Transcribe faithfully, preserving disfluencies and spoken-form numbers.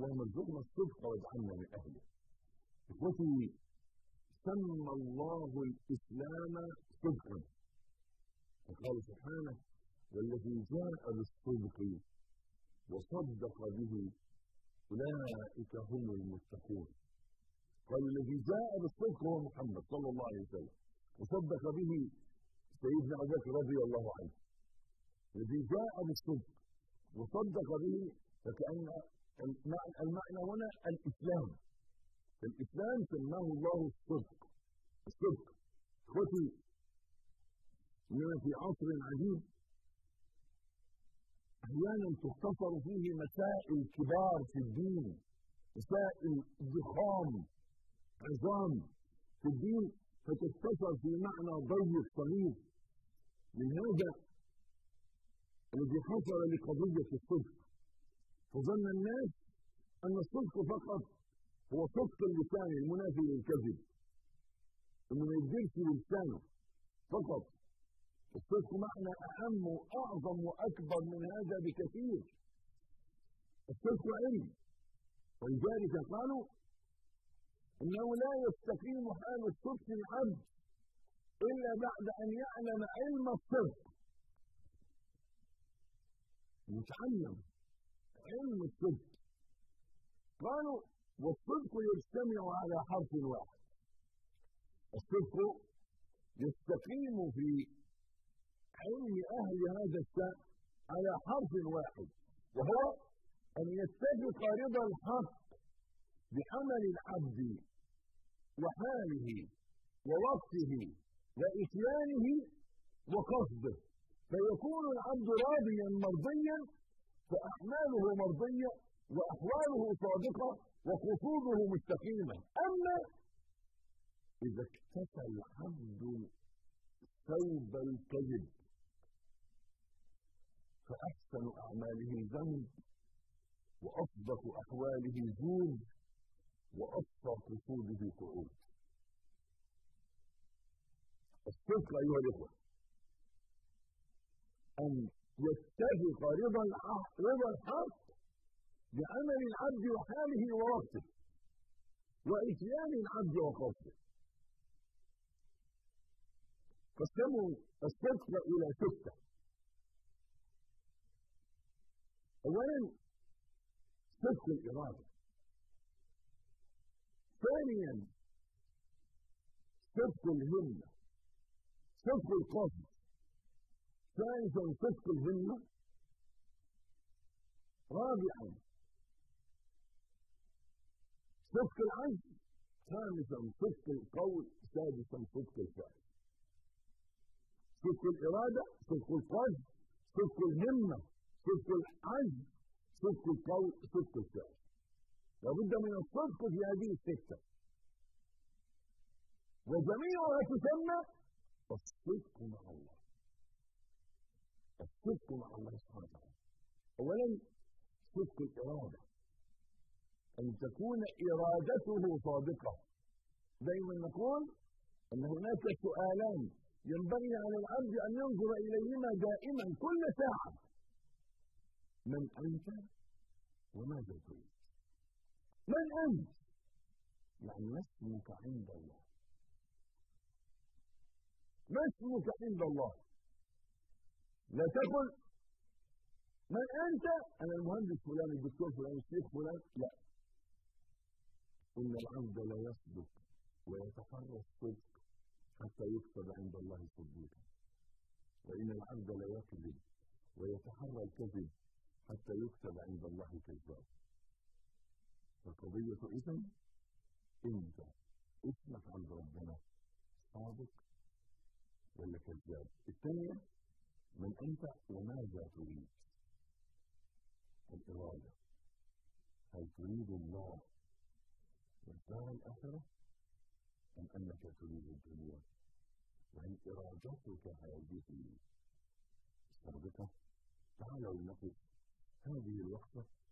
اللهم ارزقنا الصدق واجعلنا من اهله. اخوتي، سمى الله الاسلام صدقا، وقال سبحانه: والذي جاء بالصدق وصدق به اولئك هم المتقون. قال الذي جاء بالصدق هو محمد صلى الله عليه وسلم، وصدق به سيدنا ابو بكر رضي الله عنه. الذي جاء بالصدق وصدق به، فكأن المعنى هنا الاسلام. الاسلام سماه الله الصدق. الصدق اخوتي، اننا في عصر عجيب احيانا تختصر فيه مسائل كبار في الدين، مسائل ضخام عظام في الدين، فتختصر في معنى ضيق صغير. من هذا الذي حصل لقضية الصدق، فظن الناس ان الصدق فقط هو صدق اللسان المنافي للكذب، انه ما يكذبش بلسانه فقط. الصدق معنى اهم واعظم واكبر من هذا بكثير. الصدق علم، ولذلك قالوا انه لا يستقيم حال الصدق العبد الا بعد ان يعلم علم الصدق، يتعلم علم الصدق. قالوا والصدق يجتمع على حرف واحد. الصدق يستقيم في علم اهل هذا الشأن على حرف واحد، وهو ان يتفق رضا الحق بعمل العبد وحاله ووقته واتيانه وقصده، فيكون العبد راضيا مرضيا، فاعماله مرضيه واحواله صادقه وقصوده مستقيمه. اما اذا اكتسى العبد ثوب الكذب فاحسن اعماله ذنب، واصدق احواله زور، واقصى قصوده قعود. الصدق ايها الاخوه ان يتفق رضا رضا الحق بعمل العبد وحاله ووقته واتيان العبد وقصده. قسموا الصدق الى سته. اولا صدق الاراده، ثانيا صدق الهمه، صدق القصد، ثالثا صدق الهمه، رابعا صدق العزم، خامسا صدق القول، سادسا صدق الفعل. صدق الاراده، صدق القصد، صدق الهمه، صدق العزم، صدق القول، صدق الفعل. لابد من الصدق في هذه السته، وجميعها تسمى الصدق مع الله. الصدق مع الله سبحانه وتعالى. اولا صدق الاراده، ان تكون ارادته صادقه. دائما نقول ان هناك سؤالان ينبغي على العبد ان ينظر اليهما دائما كل ساعه: من انت وماذا تريد؟ من انت؟ يعني ما اسمك عند الله؟ ما اسمك عند الله؟ لا تقل من انت؟ انا المهندس فلان، الدكتور فلان، الشيخ فلان. لا، ان العبد لا يصدق ويتحرى الصدق حتى يكتب عند الله صديقا، وان العبد لا يكذب ويتحرى الكذب حتى يكتب عند الله كذاب. القضيه اذن انت اسمك عند ربنا صادق ولا كذاب؟ الثانيه من انت وماذا تريد؟ الاراده، هل تريد الله والدار الاخره ام انك تريد الدنيا؟ وهل ارادتك هذه صادقه؟ تعالوا لنقف هذه الوقفه